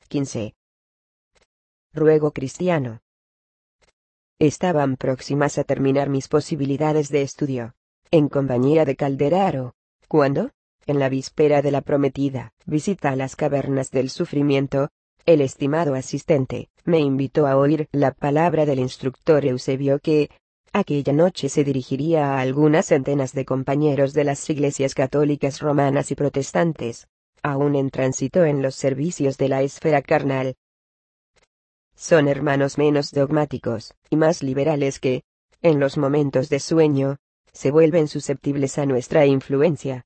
15. Ruego cristiano. Estaban próximas a terminar mis posibilidades de estudio, en compañía de Calderaro, cuando, en la víspera de la prometida visita a las cavernas del sufrimiento, el estimado asistente me invitó a oír la palabra del instructor Eusebio que, aquella noche se dirigiría a algunas centenas de compañeros de las iglesias católicas romanas y protestantes, aún en tránsito en los servicios de la esfera carnal. Son hermanos menos dogmáticos y más liberales que, en los momentos de sueño, se vuelven susceptibles a nuestra influencia.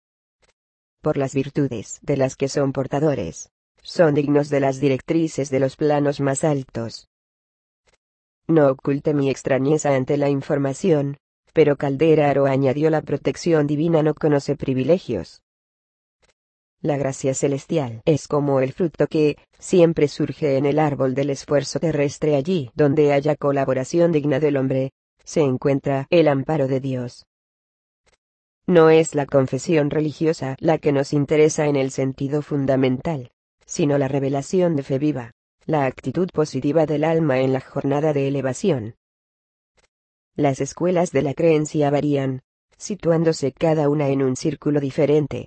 Por las virtudes de las que son portadores, son dignos de las directrices de los planos más altos. No oculté mi extrañeza ante la información, pero Calderaro añadió: la protección divina no conoce privilegios. La gracia celestial es como el fruto que siempre surge en el árbol del esfuerzo terrestre. Allí donde haya colaboración digna del hombre, se encuentra el amparo de Dios. No es la confesión religiosa la que nos interesa en el sentido fundamental, sino la revelación de fe viva, la actitud positiva del alma en la jornada de elevación. Las escuelas de la creencia varían, situándose cada una en un círculo diferente.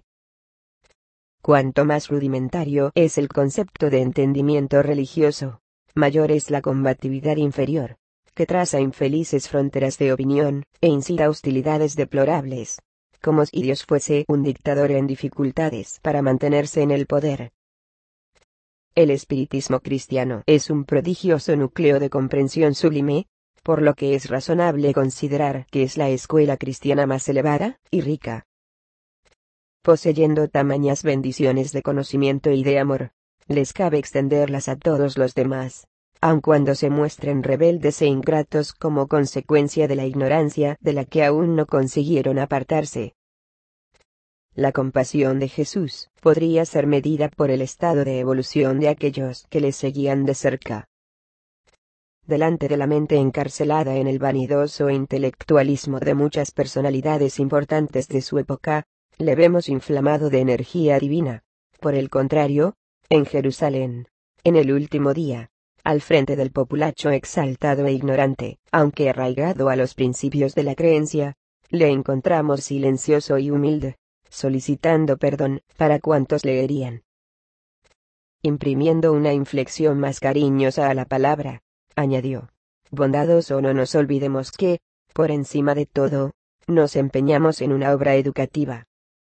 Cuanto más rudimentario es el concepto de entendimiento religioso, mayor es la combatividad inferior, que traza infelices fronteras de opinión, e incita hostilidades deplorables, como si Dios fuese un dictador en dificultades para mantenerse en el poder. El espiritismo cristiano es un prodigioso núcleo de comprensión sublime, por lo que es razonable considerar que es la escuela cristiana más elevada y rica. Poseyendo tamañas bendiciones de conocimiento y de amor, les cabe extenderlas a todos los demás, aun cuando se muestren rebeldes e ingratos como consecuencia de la ignorancia de la que aún no consiguieron apartarse. La compasión de Jesús podría ser medida por el estado de evolución de aquellos que le seguían de cerca. Delante de la mente encarcelada en el vanidoso intelectualismo de muchas personalidades importantes de su época, le vemos inflamado de energía divina. Por el contrario, en Jerusalén, en el último día, al frente del populacho exaltado e ignorante, aunque arraigado a los principios de la creencia, le encontramos silencioso y humilde, solicitando perdón para cuantos le herían. Imprimiendo una inflexión más cariñosa a la palabra, añadió: bondadoso, no nos olvidemos que, por encima de todo, nos empeñamos en una obra educativa.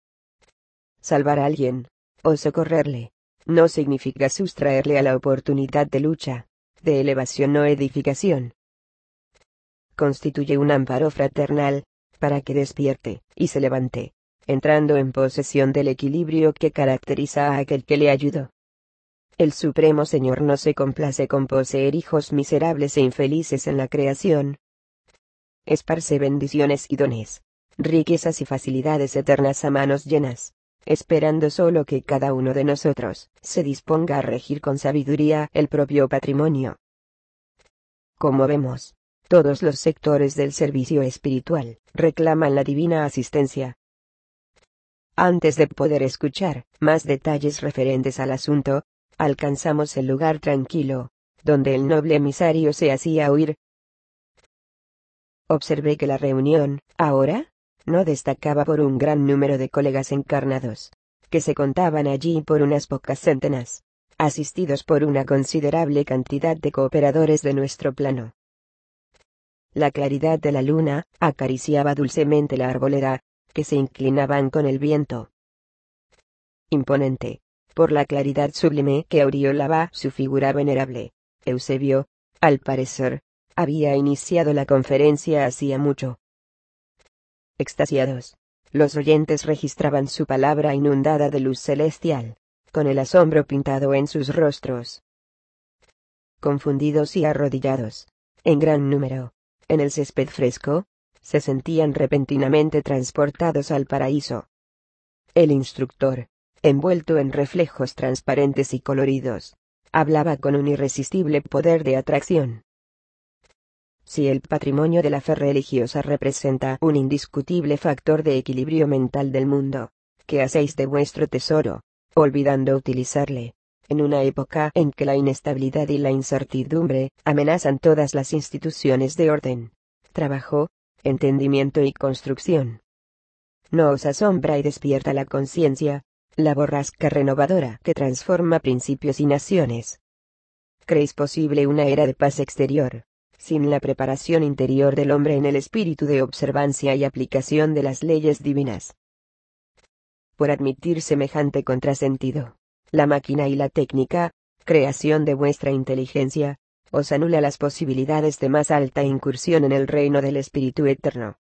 Salvar a alguien, o socorrerle, no significa sustraerle a la oportunidad de lucha, de elevación o edificación. Constituye un amparo fraternal, para que despierte y se levante, entrando en posesión del equilibrio que caracteriza a aquel que le ayudó. El Supremo Señor no se complace con poseer hijos miserables e infelices en la creación. Esparce bendiciones y dones, riquezas y facilidades eternas a manos llenas, esperando solo que cada uno de nosotros se disponga a regir con sabiduría el propio patrimonio. Como vemos, todos los sectores del servicio espiritual reclaman la divina asistencia. Antes de poder escuchar más detalles referentes al asunto, alcanzamos el lugar tranquilo, donde el noble emisario se hacía oír. Observé que la reunión, ahora, no destacaba por un gran número de colegas encarnados, que se contaban allí por unas pocas centenas, asistidos por una considerable cantidad de cooperadores de nuestro plano. La claridad de la luna acariciaba dulcemente la arboleda, que se inclinaban con el viento. Imponente, por la claridad sublime que aureolaba su figura venerable, Eusebio, al parecer, había iniciado la conferencia hacía mucho. Extasiados, los oyentes registraban su palabra inundada de luz celestial, con el asombro pintado en sus rostros. Confundidos y arrodillados, en gran número, en el césped fresco, se sentían repentinamente transportados al paraíso. El instructor, envuelto en reflejos transparentes y coloridos, hablaba con un irresistible poder de atracción. Si el patrimonio de la fe religiosa representa un indiscutible factor de equilibrio mental del mundo, ¿qué hacéis de vuestro tesoro, olvidando utilizarle? en una época en que la inestabilidad y la incertidumbre amenazan todas las instituciones de orden, trabajo, entendimiento y construcción. ¿No os asombra y despierta la conciencia, la borrasca renovadora que transforma principios y naciones? ¿Creéis posible una era de paz exterior, sin la preparación interior del hombre en el espíritu de observancia y aplicación de las leyes divinas? Por admitir semejante contrasentido, la máquina y la técnica, creación de vuestra inteligencia, os anula las posibilidades de más alta incursión en el reino del Espíritu Eterno.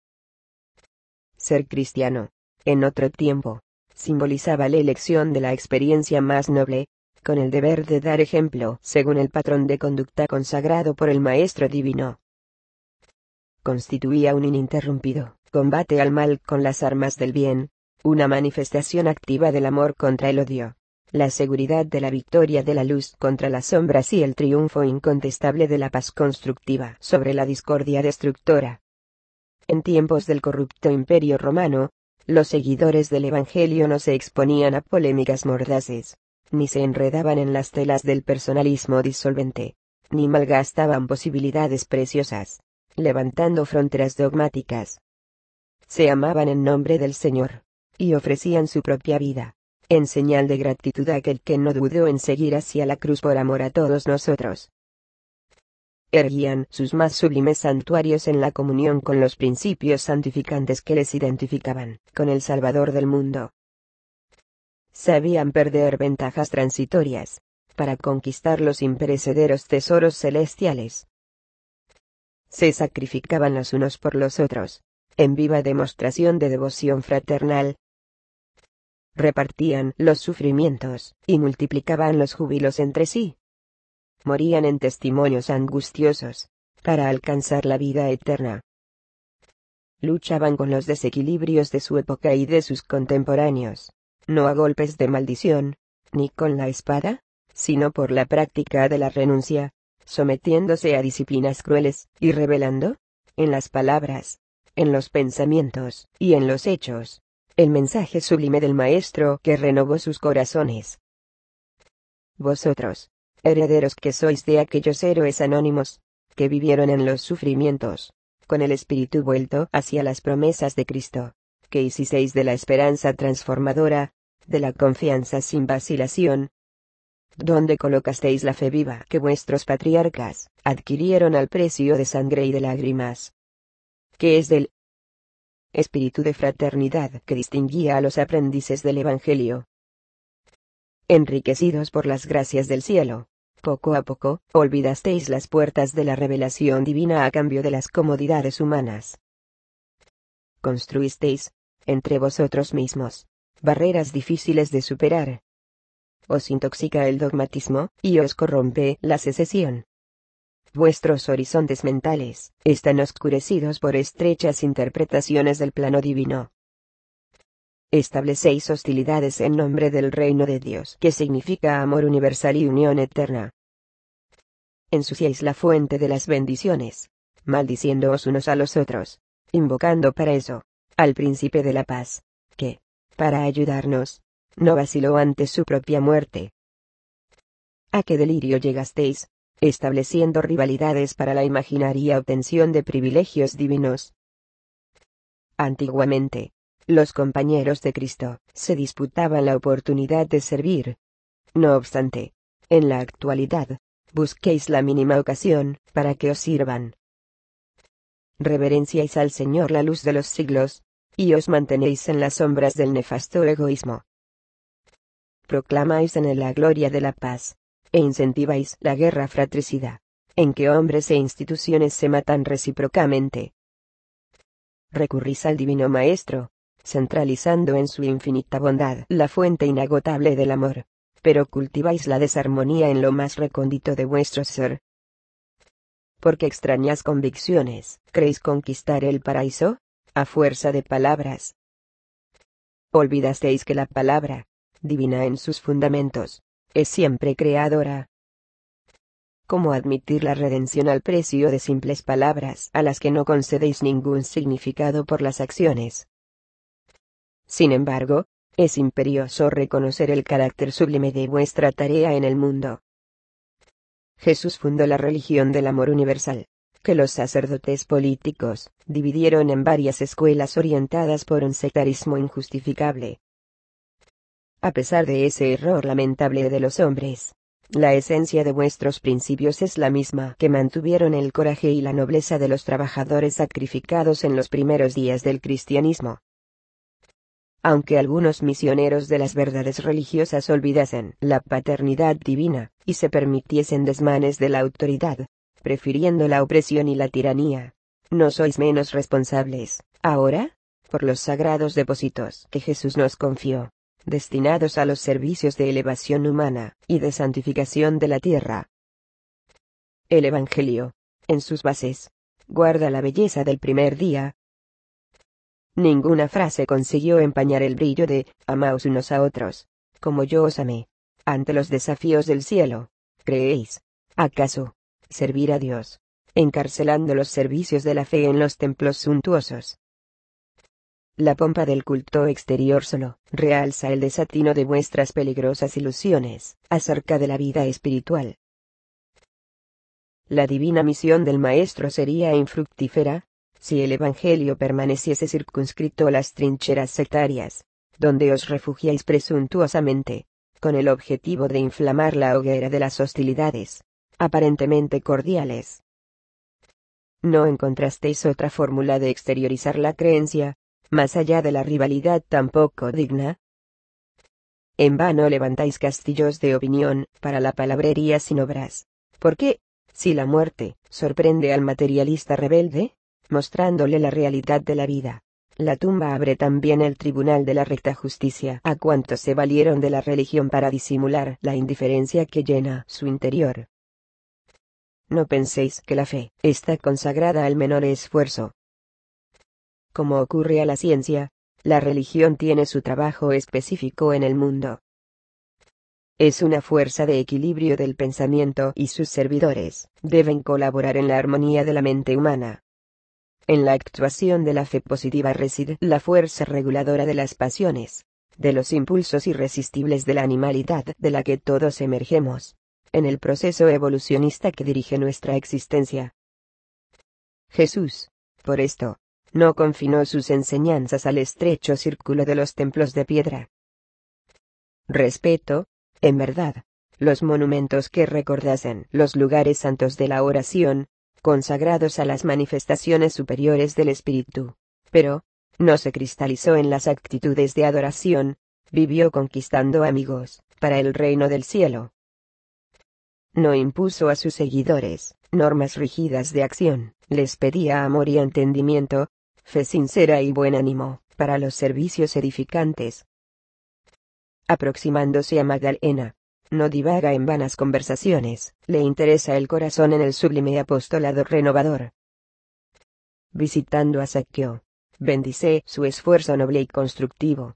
Ser cristiano, en otro tiempo, simbolizaba la elección de la experiencia más noble, con el deber de dar ejemplo según el patrón de conducta consagrado por el Maestro Divino. Constituía un ininterrumpido combate al mal con las armas del bien, una manifestación activa del amor contra el odio, la seguridad de la victoria de la luz contra las sombras y el triunfo incontestable de la paz constructiva sobre la discordia destructora. En tiempos del corrupto Imperio Romano, los seguidores del Evangelio no se exponían a polémicas mordaces, ni se enredaban en las telas del personalismo disolvente, ni malgastaban posibilidades preciosas, levantando fronteras dogmáticas. Se amaban en nombre del Señor, y ofrecían su propia vida, en señal de gratitud a aquel que no dudó en seguir hacia la cruz por amor a todos nosotros. Erguían sus más sublimes santuarios en la comunión con los principios santificantes que les identificaban con el Salvador del mundo. Sabían perder ventajas transitorias, para conquistar los imperecederos tesoros celestiales. Se sacrificaban los unos por los otros, en viva demostración de devoción fraternal. Repartían los sufrimientos, y multiplicaban los júbilos entre sí. Morían en testimonios angustiosos, para alcanzar la vida eterna. Luchaban con los desequilibrios de su época y de sus contemporáneos, no a golpes de maldición, ni con la espada, sino por la práctica de la renuncia, sometiéndose a disciplinas crueles, y revelando, en las palabras, en los pensamientos, y en los hechos, el mensaje sublime del Maestro que renovó sus corazones. Vosotros, herederos que sois de aquellos héroes anónimos, que vivieron en los sufrimientos, con el espíritu vuelto hacia las promesas de Cristo, que hicisteis de la esperanza transformadora, de la confianza sin vacilación, donde colocasteis la fe viva que vuestros patriarcas adquirieron al precio de sangre y de lágrimas, que es del espíritu de fraternidad que distinguía a los aprendices del Evangelio. Enriquecidos por las gracias del cielo, poco a poco, olvidasteis las puertas de la revelación divina a cambio de las comodidades humanas. Construisteis, entre vosotros mismos, barreras difíciles de superar. Os intoxica el dogmatismo, y os corrompe la secesión. Vuestros horizontes mentales están oscurecidos por estrechas interpretaciones del plano divino. Establecéis hostilidades en nombre del reino de Dios, que significa amor universal y unión eterna. Ensuciáis la fuente de las bendiciones, maldiciéndoos unos a los otros, invocando para eso al príncipe de la paz, que, para ayudarnos, no vaciló ante su propia muerte. ¿A qué delirio llegasteis, estableciendo rivalidades para la imaginaria obtención de privilegios divinos? Antiguamente, los compañeros de Cristo se disputaban la oportunidad de servir. No obstante, en la actualidad, busquéis la mínima ocasión para que os sirvan. Reverenciáis al Señor la luz de los siglos, y os mantenéis en las sombras del nefasto egoísmo. Proclamáis en él la gloria de la paz, e incentiváis la guerra fratricida, en que hombres e instituciones se matan recíprocamente. Recurrís al Divino Maestro, centralizando en su infinita bondad la fuente inagotable del amor, pero cultiváis la desarmonía en lo más recóndito de vuestro ser. Porque extrañas convicciones, ¿creéis conquistar el paraíso? A fuerza de palabras. Olvidasteis que la palabra, divina en sus fundamentos, es siempre creadora. ¿Cómo admitir la redención al precio de simples palabras a las que no concedéis ningún significado por las acciones? Sin embargo, Es imperioso reconocer el carácter sublime de vuestra tarea en el mundo. Jesús fundó la religión del amor universal, que los sacerdotes políticos dividieron en varias escuelas orientadas por un sectarismo injustificable. A pesar de ese error lamentable de los hombres, la esencia de vuestros principios es la misma que mantuvieron el coraje y la nobleza de los trabajadores sacrificados en los primeros días del cristianismo. Aunque algunos misioneros de las verdades religiosas olvidasen la paternidad divina, y se permitiesen desmanes de la autoridad, prefiriendo la opresión y la tiranía, no sois menos responsables, ahora, por los sagrados depósitos que Jesús nos confió, destinados a los servicios de elevación humana y de santificación de la tierra. El Evangelio, en sus bases, guarda la belleza del primer día. Ninguna frase consiguió empañar el brillo de «amaos unos a otros, como yo os amé». Ante los desafíos del cielo, ¿creéis, acaso, servir a Dios, encarcelando los servicios de la fe en los templos suntuosos? La pompa del culto exterior solo realza el desatino de vuestras peligrosas ilusiones acerca de la vida espiritual. La divina misión del Maestro sería infructífera si el Evangelio permaneciese circunscrito a las trincheras sectarias, donde os refugiáis presuntuosamente, con el objetivo de inflamar la hoguera de las hostilidades, aparentemente cordiales. ¿No encontrasteis otra fórmula de exteriorizar la creencia, más allá de la rivalidad tampoco digna? En vano levantáis castillos de opinión para la palabrería sin obras. Porque, si la muerte sorprende al materialista rebelde, mostrándole la realidad de la vida, la tumba abre también el tribunal de la recta justicia a cuantos se valieron de la religión para disimular la indiferencia que llena su interior. No penséis que la fe está consagrada al menor esfuerzo. Como ocurre a la ciencia, la religión tiene su trabajo específico en el mundo. Es una fuerza de equilibrio del pensamiento y sus servidores deben colaborar en la armonía de la mente humana. En la actuación de la fe positiva reside la fuerza reguladora de las pasiones, de los impulsos irresistibles de la animalidad de la que todos emergemos, en el proceso evolucionista que dirige nuestra existencia. Jesús, por esto, no confinó sus enseñanzas al estrecho círculo de los templos de piedra. Respeto, en verdad, los monumentos que recordasen los lugares santos de la oración, consagrados a las manifestaciones superiores del Espíritu, pero, no se cristalizó en las actitudes de adoración, vivió conquistando amigos, para el reino del cielo. No impuso a sus seguidores normas rígidas de acción, les pedía amor y entendimiento, fe sincera y buen ánimo, para los servicios edificantes. Aproximándose a Magdalena, no divaga en vanas conversaciones, le interesa el corazón en el sublime apostolado renovador. Visitando a Zaqueo, bendice su esfuerzo noble y constructivo.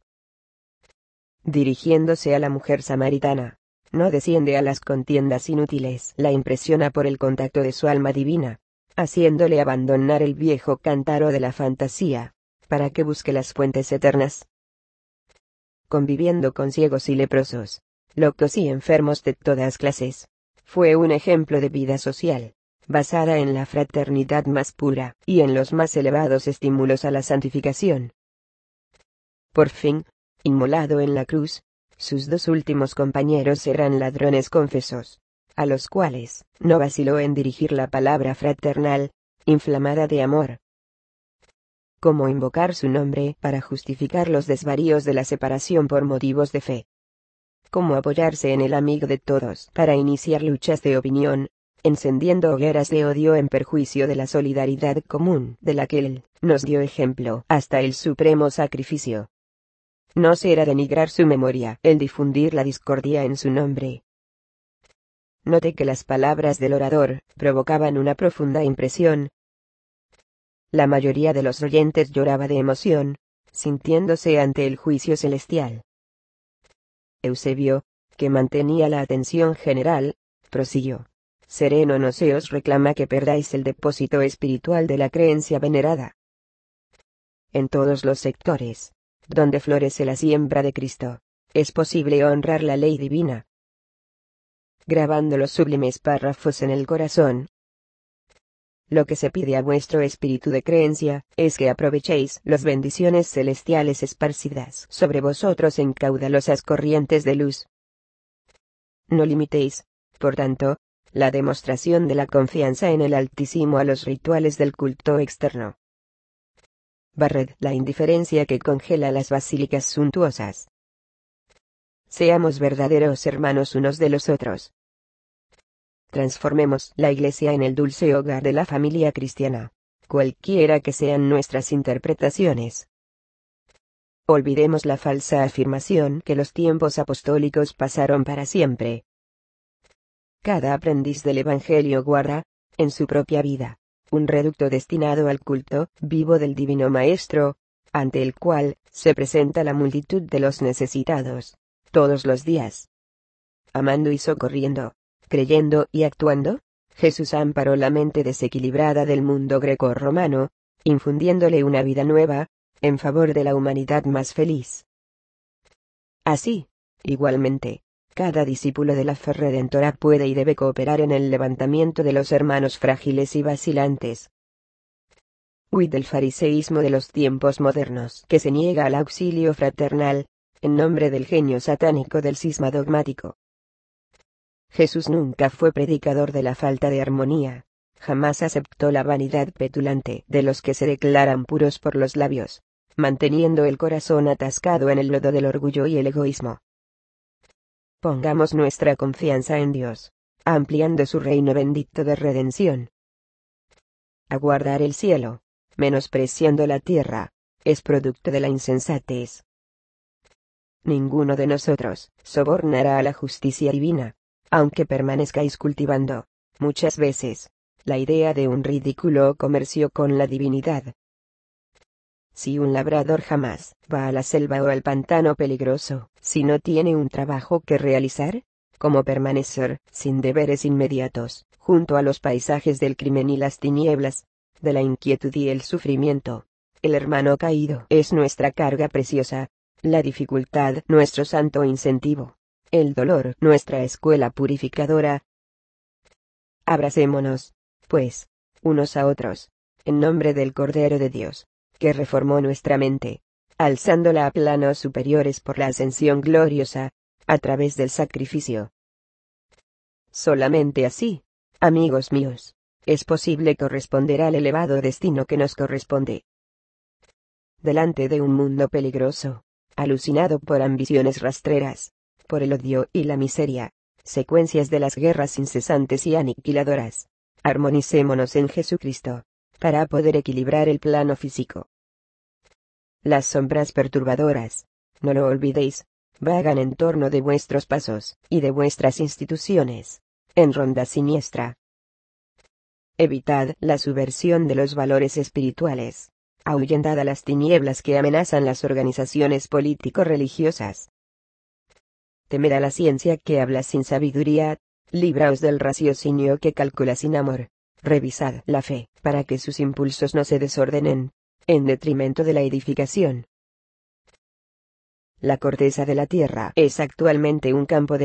Dirigiéndose a la mujer samaritana, no desciende a las contiendas inútiles, la impresiona por el contacto de su alma divina, haciéndole abandonar el viejo cántaro de la fantasía, para que busque las fuentes eternas. Conviviendo con ciegos y leprosos, locos y enfermos de todas clases, fue un ejemplo de vida social, basada en la fraternidad más pura y en los más elevados estímulos a la santificación. Por fin, inmolado en la cruz, sus dos últimos compañeros eran ladrones confesos, a los cuales no vaciló en dirigir la palabra fraternal, inflamada de amor. Cómo invocar su nombre para justificar los desvaríos de la separación por motivos de fe. Cómo apoyarse en el amigo de todos para iniciar luchas de opinión, encendiendo hogueras de odio en perjuicio de la solidaridad común de la que él nos dio ejemplo hasta el supremo sacrificio. No será denigrar su memoria el difundir la discordia en su nombre. Note que las palabras del orador provocaban una profunda impresión. La mayoría de los oyentes lloraba de emoción, sintiéndose ante el juicio celestial. Eusebio, que mantenía la atención general, prosiguió: sereno no se os reclama que perdáis el depósito espiritual de la creencia venerada. En todos los sectores, donde florece la siembra de Cristo, es posible honrar la ley divina. Grabando los sublimes párrafos en el corazón. Lo que se pide a vuestro espíritu de creencia, es que aprovechéis las bendiciones celestiales esparcidas sobre vosotros en caudalosas corrientes de luz. No limitéis, por tanto, la demostración de la confianza en el Altísimo a los rituales del culto externo. Barred la indiferencia que congela las basílicas suntuosas. Seamos verdaderos hermanos unos de los otros. Transformemos la Iglesia en el dulce hogar de la familia cristiana, cualquiera que sean nuestras interpretaciones. Olvidemos la falsa afirmación que los tiempos apostólicos pasaron para siempre. Cada aprendiz del Evangelio guarda, en su propia vida, un reducto destinado al culto vivo del Divino Maestro, ante el cual se presenta la multitud de los necesitados, todos los días. Amando y socorriendo, creyendo y actuando, Jesús amparó la mente desequilibrada del mundo greco-romano, infundiéndole una vida nueva, en favor de la humanidad más feliz. Así, igualmente, cada discípulo de la fe redentora puede y debe cooperar en el levantamiento de los hermanos frágiles y vacilantes. Huid del fariseísmo de los tiempos modernos, que se niega al auxilio fraternal, en nombre del genio satánico del cisma dogmático. Jesús nunca fue predicador de la falta de armonía, jamás aceptó la vanidad petulante de los que se declaran puros por los labios, manteniendo el corazón atascado en el lodo del orgullo y el egoísmo. Pongamos nuestra confianza en Dios, ampliando su reino bendito de redención. Aguardar el cielo, menospreciando la tierra, es producto de la insensatez. Ninguno de nosotros sobornará a la justicia divina, aunque permanezcáis cultivando, muchas veces, la idea de un ridículo comercio con la divinidad. Si un labrador jamás va a la selva o al pantano peligroso, si no tiene un trabajo que realizar, ¿cómo permanecer, sin deberes inmediatos, junto a los paisajes del crimen y las tinieblas, de la inquietud y el sufrimiento? El hermano caído es nuestra carga preciosa, la dificultad nuestro santo incentivo, el dolor nuestra escuela purificadora. Abracémonos, pues, unos a otros, en nombre del Cordero de Dios, que reformó nuestra mente, alzándola a planos superiores por la ascensión gloriosa, a través del sacrificio. Solamente así, amigos míos, es posible corresponder al elevado destino que nos corresponde. Delante de un mundo peligroso, alucinado por ambiciones rastreras, por el odio y la miseria, secuencias de las guerras incesantes y aniquiladoras, armonicémonos en Jesucristo, para poder equilibrar el plano físico. Las sombras perturbadoras, no lo olvidéis, vagan en torno de vuestros pasos, y de vuestras instituciones, en ronda siniestra. Evitad la subversión de los valores espirituales, ahuyentad a las tinieblas que amenazan las organizaciones político-religiosas. Temed a la ciencia que habla sin sabiduría, libraos del raciocinio que calcula sin amor, revisad la fe, para que sus impulsos no se desordenen, en detrimento de la edificación. La corteza de la tierra es actualmente un campo de